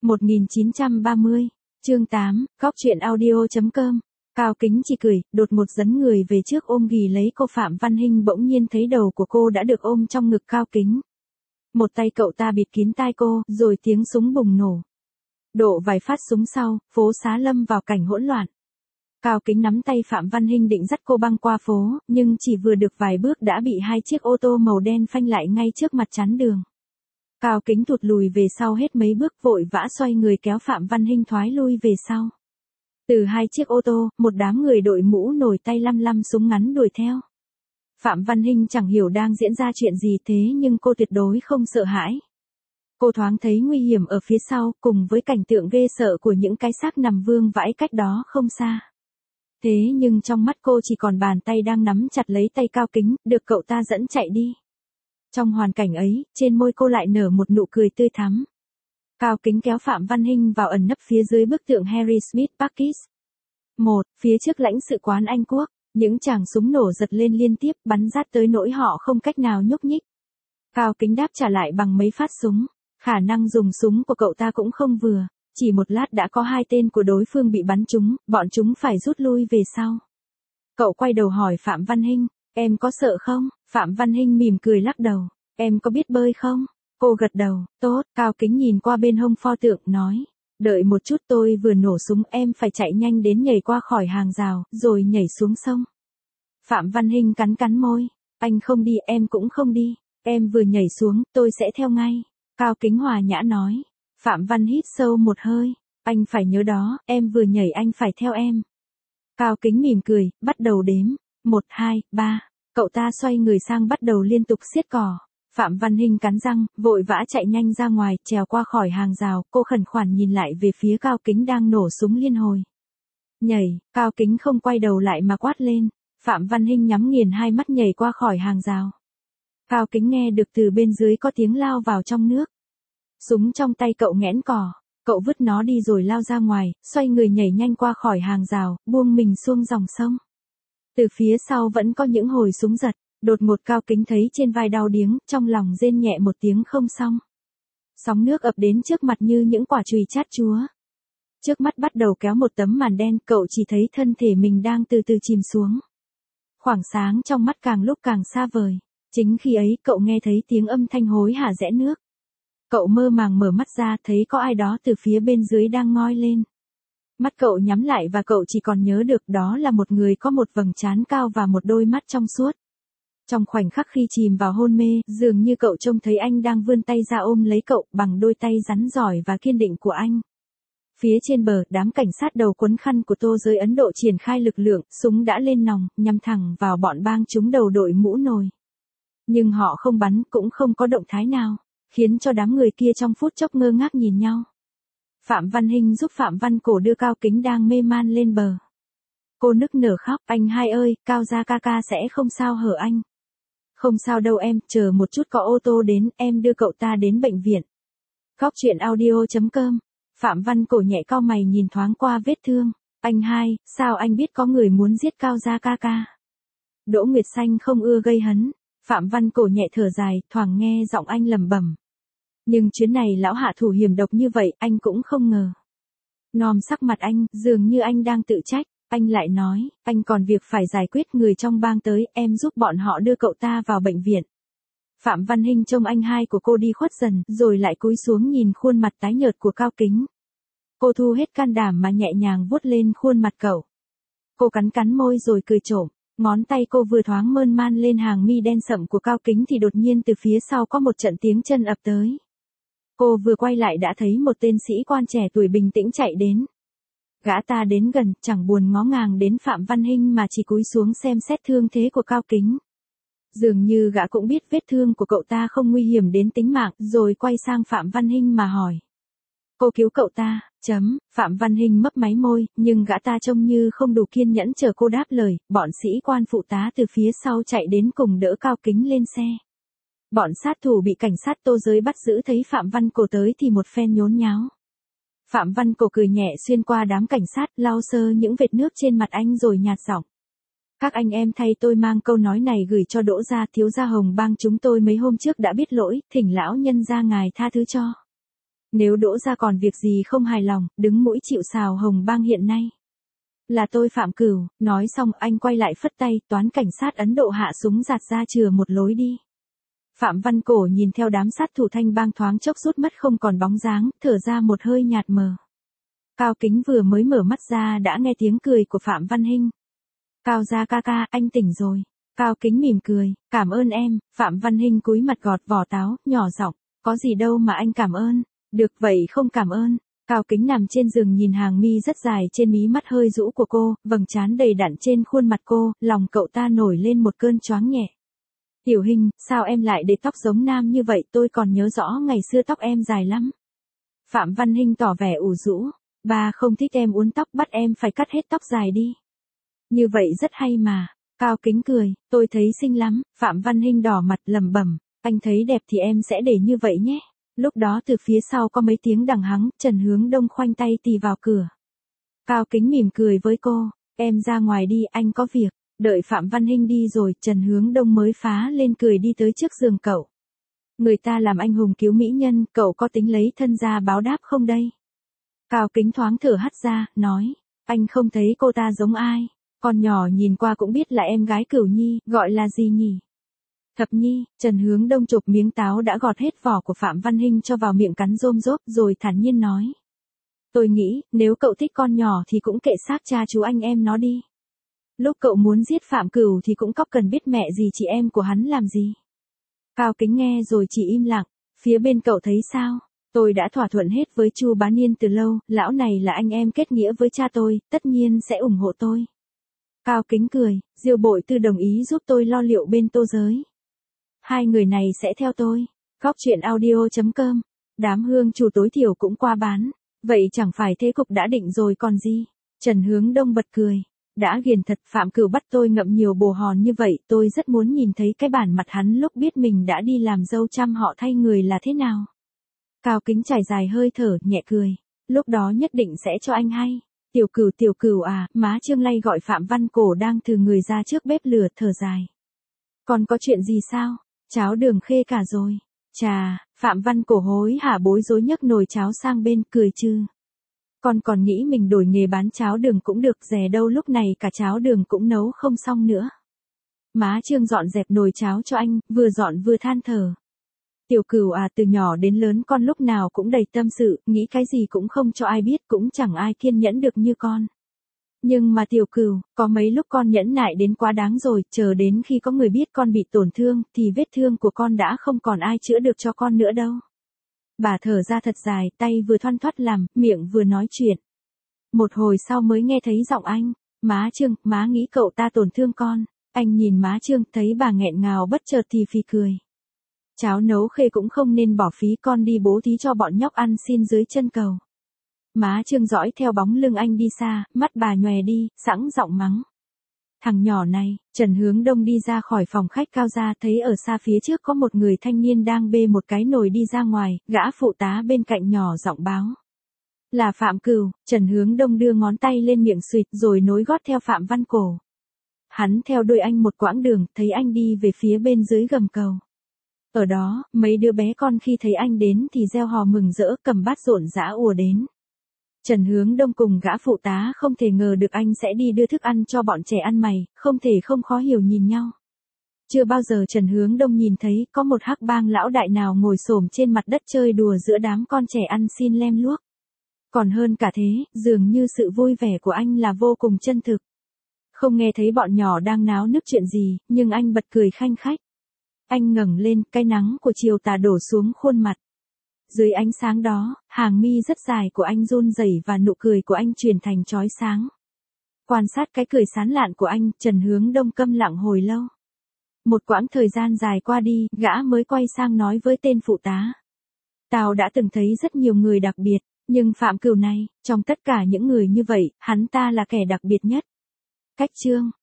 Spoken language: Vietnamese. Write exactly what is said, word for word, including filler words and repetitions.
một nghìn chín trăm ba mươi, chương tám, góc truyện audio.com. Cao Kính chỉ cười, đột một dẫn người về trước ôm ghì lấy cô Phạm Văn Hinh, bỗng nhiên thấy đầu của cô đã được ôm trong ngực Cao Kính. Một tay cậu ta bịt kín tai cô, rồi tiếng súng bùng nổ. Độ vài phát súng sau, phố xá lâm vào cảnh hỗn loạn. Cao Kính nắm tay Phạm Văn Hinh định dắt cô băng qua phố, nhưng chỉ vừa được vài bước đã bị hai chiếc ô tô màu đen phanh lại ngay trước mặt chắn đường. Cao Kính thụt lùi về sau hết mấy bước, vội vã xoay người kéo Phạm Văn Hinh thoái lui về sau. Từ hai chiếc ô tô, một đám người đội mũ nổi tay lăm lăm súng ngắn đuổi theo. Phạm Văn Hinh chẳng hiểu đang diễn ra chuyện gì thế nhưng cô tuyệt đối không sợ hãi. Cô thoáng thấy nguy hiểm ở phía sau, cùng với cảnh tượng ghê sợ của những cái xác nằm vương vãi cách đó không xa. Thế nhưng trong mắt cô chỉ còn bàn tay đang nắm chặt lấy tay Cao Kính, được cậu ta dẫn chạy đi. Trong hoàn cảnh ấy, trên môi cô lại nở một nụ cười tươi thắm. Cao Kính kéo Phạm Văn Hinh vào ẩn nấp phía dưới bức tượng Harry Smith Parkes. Một, phía trước lãnh sự quán Anh Quốc, những tràng súng nổ giật lên liên tiếp, bắn rát tới nỗi họ không cách nào nhúc nhích. Cao Kính đáp trả lại bằng mấy phát súng, khả năng dùng súng của cậu ta cũng không vừa, chỉ một lát đã có hai tên của đối phương bị bắn trúng, bọn chúng phải rút lui về sau. Cậu quay đầu hỏi Phạm Văn Hinh, em có sợ không? Phạm Văn Hinh mỉm cười lắc đầu, em có biết bơi không? Cô gật đầu, tốt. Cao Kính nhìn qua bên hông pho tượng, nói, đợi một chút, tôi vừa nổ súng, em phải chạy nhanh đến nhảy qua khỏi hàng rào, rồi nhảy xuống sông. Phạm Văn Hinh cắn cắn môi, anh không đi, em cũng không đi, em vừa nhảy xuống, tôi sẽ theo ngay. Cao Kính hòa nhã nói. Phạm Văn hít sâu một hơi, anh phải nhớ đó, em vừa nhảy anh phải theo em. Cao Kính mỉm cười, bắt đầu đếm, một, hai, ba, cậu ta xoay người sang bắt đầu liên tục siết cò. Phạm Văn Hinh cắn răng, vội vã chạy nhanh ra ngoài, trèo qua khỏi hàng rào, cô khẩn khoản nhìn lại về phía Cao Kính đang nổ súng liên hồi. Nhảy, Cao Kính không quay đầu lại mà quát lên, Phạm Văn Hinh nhắm nghiền hai mắt nhảy qua khỏi hàng rào. Cao Kính nghe được từ bên dưới có tiếng lao vào trong nước. Súng trong tay cậu nghẽn cò, cậu vứt nó đi rồi lao ra ngoài, xoay người nhảy nhanh qua khỏi hàng rào, buông mình xuống dòng sông. Từ phía sau vẫn có những hồi súng giật, đột ngột Cao Kính thấy trên vai đau điếng, trong lòng rên nhẹ một tiếng không xong. Sóng nước ập đến trước mặt như những quả chùy chát chúa. Trước mắt bắt đầu kéo một tấm màn đen, cậu chỉ thấy thân thể mình đang từ từ chìm xuống. Khoảng sáng trong mắt càng lúc càng xa vời, chính khi ấy cậu nghe thấy tiếng âm thanh hối hả rẽ nước. Cậu mơ màng mở mắt ra, thấy có ai đó từ phía bên dưới đang ngoi lên. Mắt cậu nhắm lại và cậu chỉ còn nhớ được đó là một người có một vầng trán cao và một đôi mắt trong suốt. Trong khoảnh khắc khi chìm vào hôn mê, dường như cậu trông thấy anh đang vươn tay ra ôm lấy cậu bằng đôi tay rắn giỏi và kiên định của anh. Phía trên bờ, đám cảnh sát đầu quấn khăn của Tô giới Ấn Độ triển khai lực lượng, súng đã lên nòng, nhắm thẳng vào bọn bang chúng đầu đội mũ nồi. Nhưng họ không bắn, cũng không có động thái nào, khiến cho đám người kia trong phút chốc ngơ ngác nhìn nhau. Phạm Văn Hinh giúp Phạm Văn Cổ đưa Cao Kính đang mê man lên bờ. Cô nức nở khóc, anh hai ơi, Cao gia ca ca sẽ không sao hở anh. Không sao đâu em, chờ một chút có ô tô đến, em đưa cậu ta đến bệnh viện. Góc truyện audio.com. Phạm Văn Cổ nhẹ cau mày nhìn thoáng qua vết thương. Anh hai, sao anh biết có người muốn giết Cao gia ca ca? Đỗ Nguyệt Xanh không ưa gây hấn. Phạm Văn Cổ nhẹ thở dài, thoảng nghe giọng anh lẩm bẩm. Nhưng chuyến này lão hạ thủ hiểm độc như vậy, anh cũng không ngờ. Nom sắc mặt anh, dường như anh đang tự trách. Anh lại nói, anh còn việc phải giải quyết, người trong bang tới, em giúp bọn họ đưa cậu ta vào bệnh viện. Phạm Văn Hinh trông anh hai của cô đi khuất dần, rồi lại cúi xuống nhìn khuôn mặt tái nhợt của Cao Kính. Cô thu hết can đảm mà nhẹ nhàng vuốt lên khuôn mặt cậu. Cô cắn cắn môi rồi cười trộm, ngón tay cô vừa thoáng mơn man lên hàng mi đen sậm của Cao Kính thì đột nhiên từ phía sau có một trận tiếng chân ập tới. Cô vừa quay lại đã thấy một tên sĩ quan trẻ tuổi bình tĩnh chạy đến. Gã ta đến gần, chẳng buồn ngó ngàng đến Phạm Văn Hinh mà chỉ cúi xuống xem xét thương thế của Cao Kính. Dường như gã cũng biết vết thương của cậu ta không nguy hiểm đến tính mạng, rồi quay sang Phạm Văn Hinh mà hỏi. Cô cứu cậu ta, chấm, Phạm Văn Hinh mấp máy môi, nhưng gã ta trông như không đủ kiên nhẫn chờ cô đáp lời, bọn sĩ quan phụ tá từ phía sau chạy đến cùng đỡ Cao Kính lên xe. Bọn sát thủ bị cảnh sát Tô giới bắt giữ thấy Phạm Văn Cổ tới thì một phen nhốn nháo. Phạm Văn Cổ cười nhẹ xuyên qua đám cảnh sát, lau sơ những vệt nước trên mặt anh rồi nhạt giọng. Các anh em thay tôi mang câu nói này gửi cho Đỗ gia, thiếu gia Hồng bang chúng tôi mấy hôm trước đã biết lỗi, thỉnh lão nhân gia ngài tha thứ cho. Nếu Đỗ gia còn việc gì không hài lòng, đứng mũi chịu sào Hồng Bang hiện nay. Là tôi Phạm Cửu, nói xong anh quay lại phất tay, toán cảnh sát Ấn Độ hạ súng giạt ra chừa một lối đi. Phạm Văn Cổ nhìn theo đám sát thủ Thanh Bang thoáng chốc rút mất không còn bóng dáng, thở ra một hơi nhạt mờ. Cao Kính vừa mới mở mắt ra đã nghe tiếng cười của Phạm Văn Hinh. Cao gia ca ca, anh tỉnh rồi. Cao Kính mỉm cười, cảm ơn em. Phạm Văn Hinh cúi mặt gọt vỏ táo, nhỏ giọng, có gì đâu mà anh cảm ơn. Được vậy không cảm ơn. Cao Kính nằm trên giường nhìn hàng mi rất dài trên mí mắt hơi rũ của cô, vầng trán đầy đặn trên khuôn mặt cô, lòng cậu ta nổi lên một cơn choáng nhẹ. Tiểu Hinh, sao em lại để tóc giống nam như vậy, tôi còn nhớ rõ ngày xưa tóc em dài lắm. Phạm Văn Hinh tỏ vẻ ủ rũ, ba không thích em uốn tóc, bắt em phải cắt hết tóc dài đi. Như vậy rất hay mà. Cao Kính cười, tôi thấy xinh lắm. Phạm Văn Hinh đỏ mặt lẩm bẩm, anh thấy đẹp thì em sẽ để như vậy nhé. Lúc đó từ phía sau có mấy tiếng đằng hắng, Trần Hướng Đông khoanh tay tì vào cửa. Cao Kính mỉm cười với cô, em ra ngoài đi, anh có việc. Đợi Phạm Văn Hinh đi rồi, Trần Hướng Đông mới phá lên cười đi tới trước giường cậu. Người ta làm anh hùng cứu mỹ nhân, cậu có tính lấy thân ra báo đáp không đây? Cao Kính thoáng thở hắt ra, nói, anh không thấy cô ta giống ai. Con nhỏ nhìn qua cũng biết là em gái Cửu Nhi, gọi là gì nhỉ? Thập Nhi. Trần Hướng Đông chụp miếng táo đã gọt hết vỏ của Phạm Văn Hinh cho vào miệng cắn rôm rốp rồi thản nhiên nói. Tôi nghĩ, nếu cậu thích con nhỏ thì cũng kệ xác cha chú anh em nó đi. Lúc cậu muốn giết Phạm Cửu thì cũng có cần biết mẹ gì chị em của hắn làm gì. Cao Kính nghe rồi chỉ im lặng, phía bên cậu thấy sao? Tôi đã thỏa thuận hết với Chu Bá Niên từ lâu, lão này là anh em kết nghĩa với cha tôi, tất nhiên sẽ ủng hộ tôi. Cao Kính cười, Diêu Bội Tư đồng ý giúp tôi lo liệu bên Tô Giới. Hai người này sẽ theo tôi. Góc truyện audio chấm com. Đám hương chủ tối thiểu cũng qua bán. Vậy chẳng phải thế cục đã định rồi còn gì. Trần Hướng Đông bật cười. Đã ghiền thật, Phạm Cửu bắt tôi ngậm nhiều bồ hòn như vậy, tôi rất muốn nhìn thấy cái bản mặt hắn lúc biết mình đã đi làm dâu trăm họ thay người là thế nào. Cao Kính trải dài hơi thở, nhẹ cười. Lúc đó nhất định sẽ cho anh hay. Tiểu Cửu tiểu Cửu à, má Trương Lay gọi Phạm Văn Cổ đang thừ người ra trước bếp lửa, thở dài. Còn có chuyện gì sao? Cháo đường khê cả rồi. Chà, Phạm Văn Cổ hối hả bối rối nhấc nồi cháo sang bên, cười trừ. Con còn nghĩ mình đổi nghề bán cháo đường cũng được, dè đâu lúc này cả cháo đường cũng nấu không xong nữa. Má Trương dọn dẹp nồi cháo cho anh, vừa dọn vừa than thở. Tiểu Cửu à, từ nhỏ đến lớn con lúc nào cũng đầy tâm sự, nghĩ cái gì cũng không cho ai biết, cũng chẳng ai kiên nhẫn được như con. Nhưng mà Tiểu Cửu, có mấy lúc con nhẫn nại đến quá đáng rồi, chờ đến khi có người biết con bị tổn thương, thì vết thương của con đã không còn ai chữa được cho con nữa đâu. Bà thở ra thật dài, tay vừa thoăn thoắt làm, miệng vừa nói chuyện. Một hồi sau mới nghe thấy giọng anh, má Trương, má nghĩ cậu ta tổn thương con. Anh nhìn má Trương, thấy bà nghẹn ngào bất chợt thì phì cười. Cháo nấu khê cũng không nên bỏ phí, con đi bố thí cho bọn nhóc ăn xin dưới chân cầu. Má Trương dõi theo bóng lưng anh đi xa, mắt bà nhòe đi, sẵn giọng mắng. Thằng nhỏ này. Trần Hướng Đông đi ra khỏi phòng khách Cao gia, thấy ở xa phía trước có một người thanh niên đang bê một cái nồi đi ra ngoài, gã phụ tá bên cạnh nhỏ giọng báo. Là Phạm Cửu. Trần Hướng Đông đưa ngón tay lên miệng suỵt rồi nối gót theo Phạm Văn Cổ. Hắn theo đuôi anh một quãng đường, thấy anh đi về phía bên dưới gầm cầu. Ở đó, mấy đứa bé con khi thấy anh đến thì reo hò mừng rỡ, cầm bát rộn rã ùa đến. Trần Hướng Đông cùng gã phụ tá không thể ngờ được anh sẽ đi đưa thức ăn cho bọn trẻ ăn mày, không thể không khó hiểu nhìn nhau. Chưa bao giờ Trần Hướng Đông nhìn thấy có một hắc bang lão đại nào ngồi xổm trên mặt đất chơi đùa giữa đám con trẻ ăn xin lem luốc. Còn hơn cả thế, dường như sự vui vẻ của anh là vô cùng chân thực. Không nghe thấy bọn nhỏ đang náo nức chuyện gì, nhưng anh bật cười khanh khách. Anh ngẩng lên, cái nắng của chiều tà đổ xuống khuôn mặt. Dưới ánh sáng đó, hàng mi rất dài của anh run rẩy và nụ cười của anh chuyển thành chói sáng. Quan sát cái cười sán lạn của anh, Trần Hướng Đông câm lặng hồi lâu. Một quãng thời gian dài qua đi, gã mới quay sang nói với tên phụ tá. Tao đã từng thấy rất nhiều người đặc biệt, nhưng Phạm Cửu này, trong tất cả những người như vậy, hắn ta là kẻ đặc biệt nhất. Cách chương.